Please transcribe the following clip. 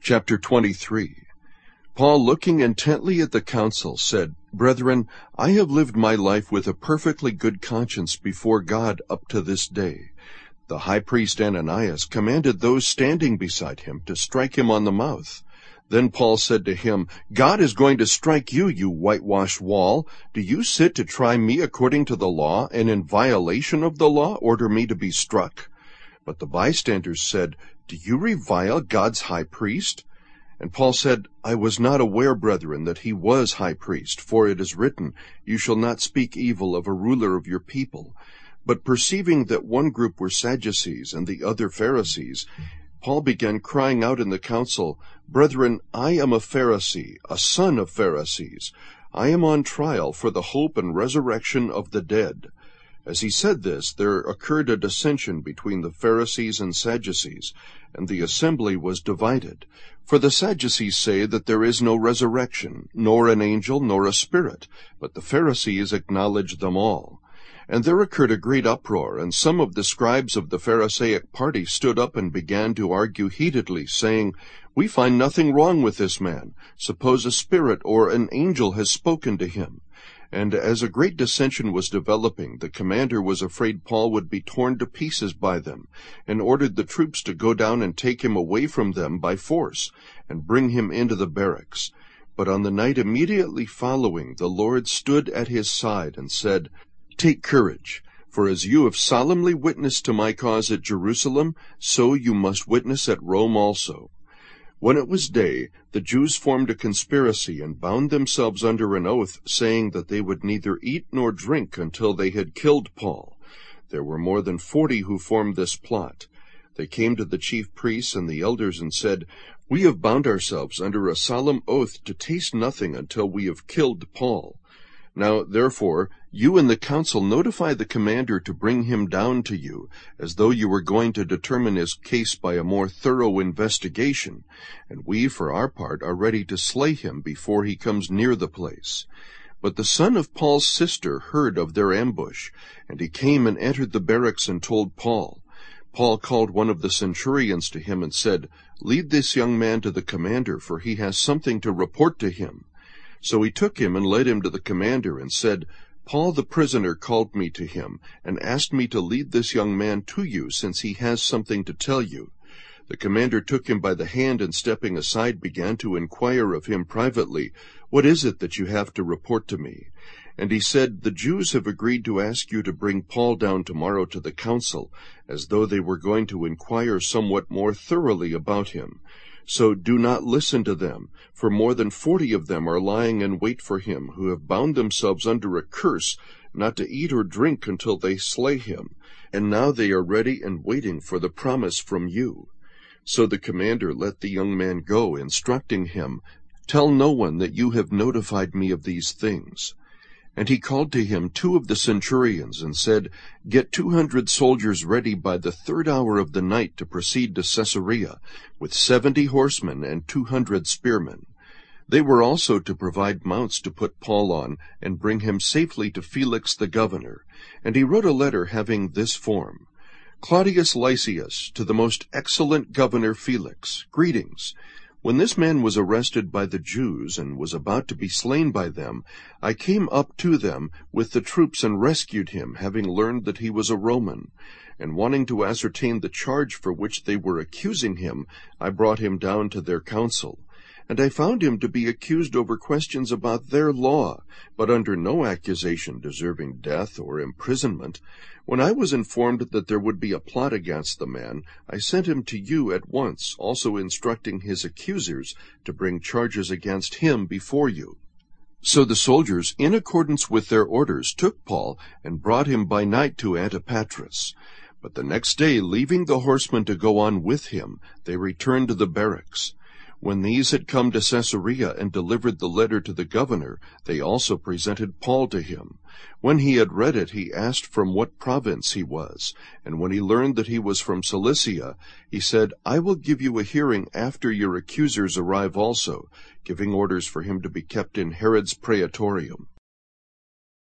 Chapter 23. Paul, looking intently at the council, said, "Brethren, I have lived my life with a perfectly good conscience before God up to this day." The high priest Ananias commanded those standing beside him to strike him on the mouth. Then Paul said to him, "God is going to strike you, you whitewashed wall. Do you sit to try me according to the law, and in violation of the law order me to be struck?" But the bystanders said, "Do you revile God's high priest?" And Paul said, "I was not aware, brethren, that he was high priest, for it is written, 'You shall not speak evil of a ruler of your people.'" But perceiving that one group were Sadducees and the other Pharisees, Paul began crying out in the council, "Brethren, I am a Pharisee, a son of Pharisees. I am on trial for the hope and resurrection of the dead." As he said this, there occurred a dissension between the Pharisees and Sadducees, and the assembly was divided. For the Sadducees say that there is no resurrection, nor an angel, nor a spirit, but the Pharisees acknowledge them all. And there occurred a great uproar, and some of the scribes of the Pharisaic party stood up and began to argue heatedly, saying, "We find nothing wrong with this man. Suppose a spirit or an angel has spoken to him." And as a great dissension was developing, the commander was afraid Paul would be torn to pieces by them, and ordered the troops to go down and take him away from them by force, and bring him into the barracks. But on the night immediately following, the Lord stood at his side and said, "Take courage, for as you have solemnly witnessed to my cause at Jerusalem, so you must witness at Rome also." When it was day, the Jews formed a conspiracy and bound themselves under an oath, saying that they would neither eat nor drink until they had killed Paul. There were more than 40 who formed this plot. They came to the chief priests and the elders and said, "We have bound ourselves under a solemn oath to taste nothing until we have killed Paul. Now, therefore, you and the council notify the commander to bring him down to you, as though you were going to determine his case by a more thorough investigation, and we, for our part, are ready to slay him before he comes near the place." But the son of Paul's sister heard of their ambush, and he came and entered the barracks and told Paul. Paul called one of the centurions to him and said, "Lead this young man to the commander, for he has something to report to him." So he took him and led him to the commander and said, "Paul the prisoner called me to him, and asked me to lead this young man to you, since he has something to tell you." The commander took him by the hand, and stepping aside began to inquire of him privately, "What is it that you have to report to me?" And he said, "The Jews have agreed to ask you to bring Paul down tomorrow to the council, as though they were going to inquire somewhat more thoroughly about him. So do not listen to them, for more than 40 of them are lying in wait for him, who have bound themselves under a curse not to eat or drink until they slay him, and now they are ready and waiting for the promise from you." So the commander let the young man go, instructing him, "Tell no one that you have notified me of these things." And he called to him 2 of the centurions, and said, "Get 200 soldiers ready by the 3rd hour of the night to proceed to Caesarea, with 70 horsemen and 200 spearmen." They were also to provide mounts to put Paul on, and bring him safely to Felix the governor. And he wrote a letter having this form: "Claudius Lysias, to the most excellent governor Felix, greetings. When this man was arrested by the Jews, and was about to be slain by them, I came up to them with the troops and rescued him, having learned that he was a Roman. And wanting to ascertain the charge for which they were accusing him, I brought him down to their council. And I found him to be accused over questions about their law, but under no accusation deserving death or imprisonment. When I was informed that there would be a plot against the man, I sent him to you at once, also instructing his accusers to bring charges against him before you." So the soldiers, in accordance with their orders, took Paul and brought him by night to Antipatris. But the next day, leaving the horsemen to go on with him, they returned to the barracks. When these had come to Caesarea and delivered the letter to the governor, they also presented Paul to him. When he had read it, he asked from what province he was, and when he learned that he was from Cilicia, he said, "I will give you a hearing after your accusers arrive also," giving orders for him to be kept in Herod's praetorium.